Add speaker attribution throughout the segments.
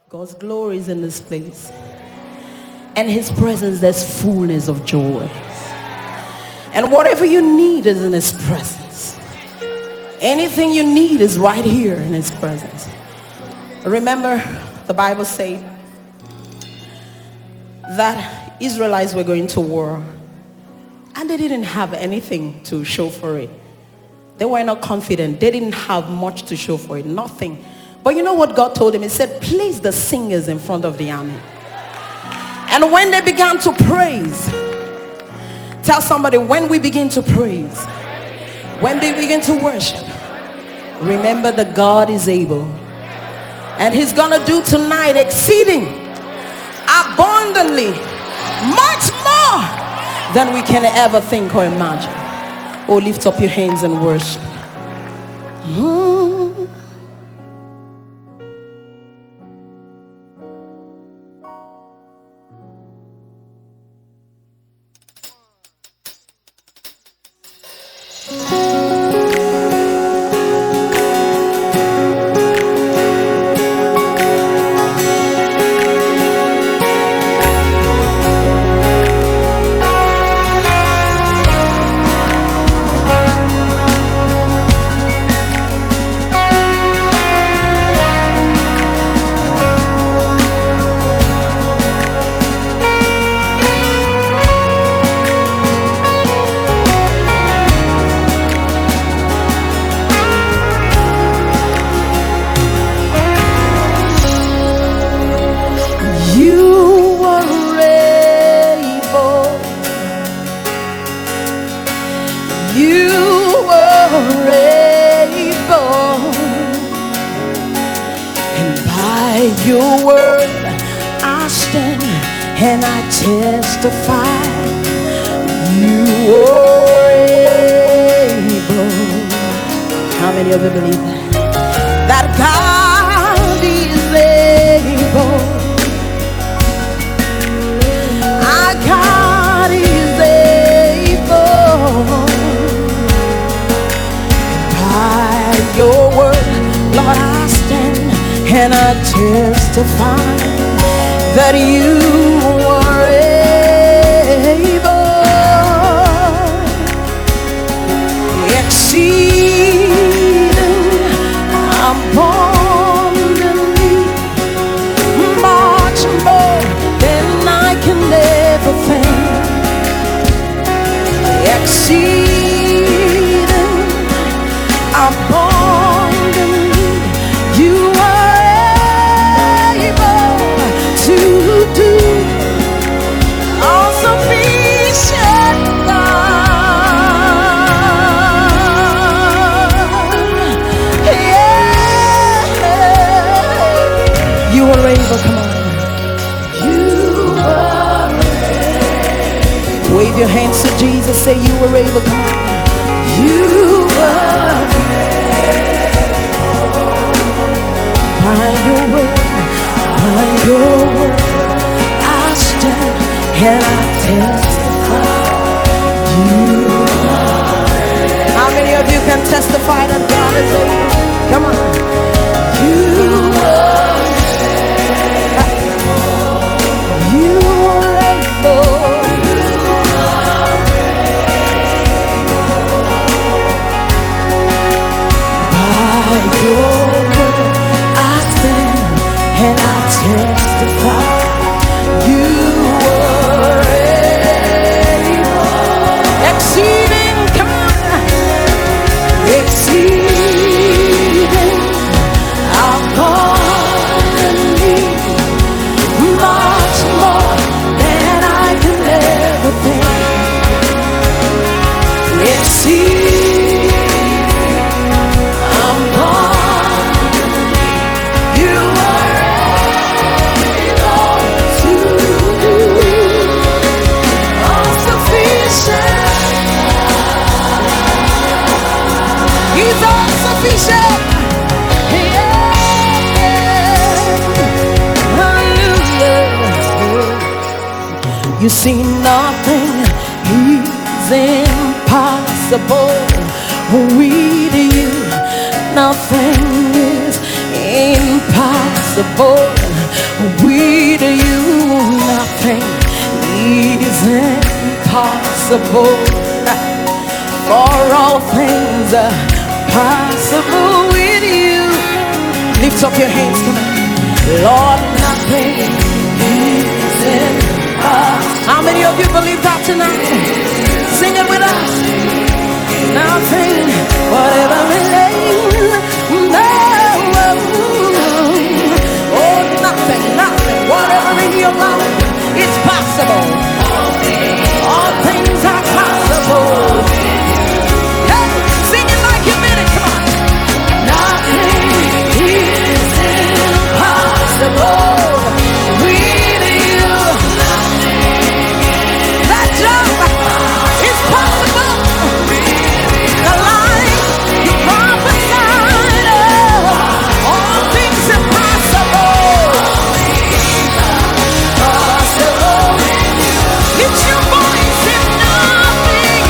Speaker 1: God's glory is in this place. And his presence, there's fullness of joy. And whatever you need is in his presence. Anything you need is right here in his presence. Remember, the Bible says that Israelites were going to war. And they didn't have anything to show for it. They were not confident. They didn't have much to show for it. Nothing. But you know what God told him? He said, place the singers in front of the army. And when they began to praise, tell somebody, when we begin to praise, when they begin to worship, remember that God is able. And he's gonna do tonight exceeding abundantly, much more than we can ever think or imagine. Oh, lift up your hands and worship. Your word I stand and I testify you are able. How many of you believe that God is able? Our God is able. By your word, Lord, I stand and I testify that you are able, exceeding abundantly, much more than I can ever think, exceeding abundantly, you are come on. You are able. Wave your hands to Jesus. Say you are able. Come on. You are able. By your word, I stand and I testify. You are able. How many of you can testify that God is able? Come on. You are you see, nothing is impossible with you. Nothing is impossible. With you, nothing is impossible. For all things are possible with you. Lift up your hands, come on. Lord, nothing is impossible. How many of you believe that tonight? Sing it with us. Nothing, whatever it is, no. Oh, nothing, whatever in your life is possible. All things are possible. Hey, sing it like you mean it, come on. Nothing is impossible with you. That job is possible. The life you prophesied, all things are possible. Lift your voice and nothing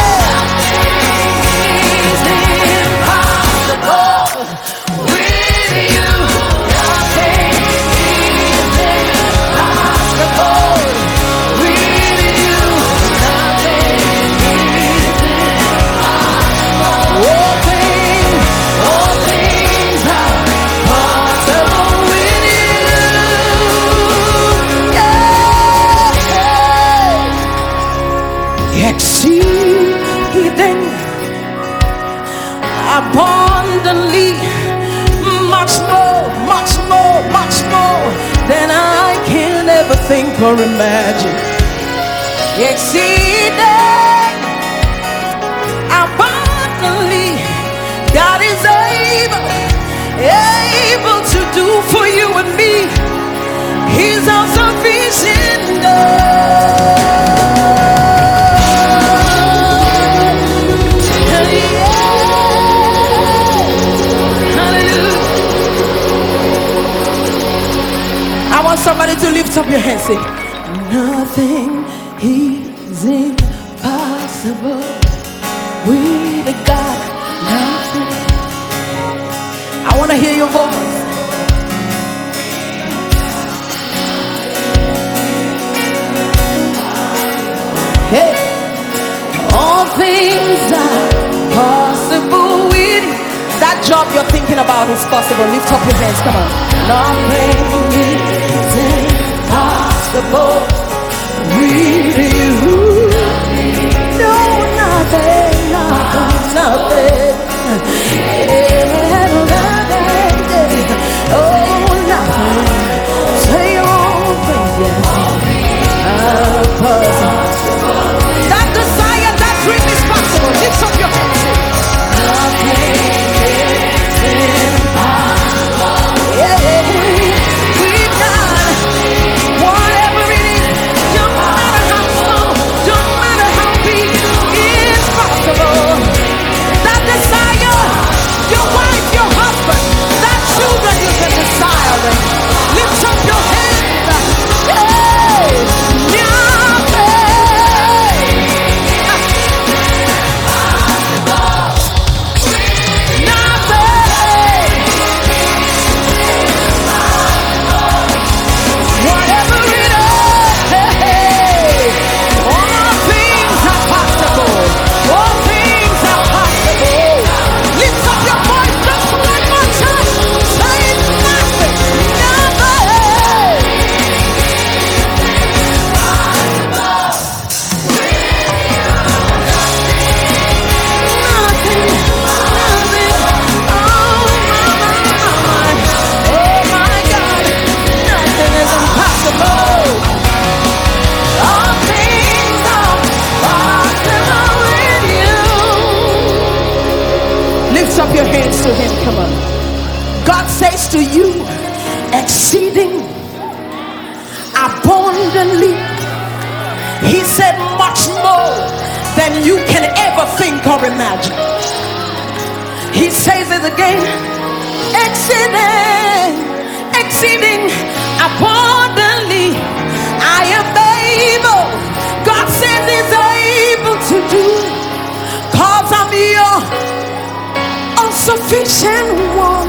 Speaker 1: is impossible with you. Nothing is impossible with you. Nothing is impossible. All things are possible with you. Yeah. Exceeding abundantly, much more than I can ever think or imagine. Exceeding abundantly, God is able to do for you and me. He's all sufficient God. I want somebody to lift up your hands, say, nothing is impossible with God. Nothing. I want to hear your voice. Hey, all things are possible with you. That job you're thinking about is possible. Lift up your hands, come on. Nothing is impossible with you. No, nothing. Oh, nothing. Say all things, yes. Possible. That desire, that dream is possible. Lift up your hands. Nothing is impossible. Yeah. With God, whatever it is, don't matter how small, don't matter how big, it's possible. That desire, your wife, your husband, that children you've been desiring, lift up your hands. Up your hands to him, come on. God says to you, exceeding abundantly. He said much more than you can ever think or imagine. He says it again, exceeding abundantly. I am able. God says he's able to do, cause I'm your sufficient one.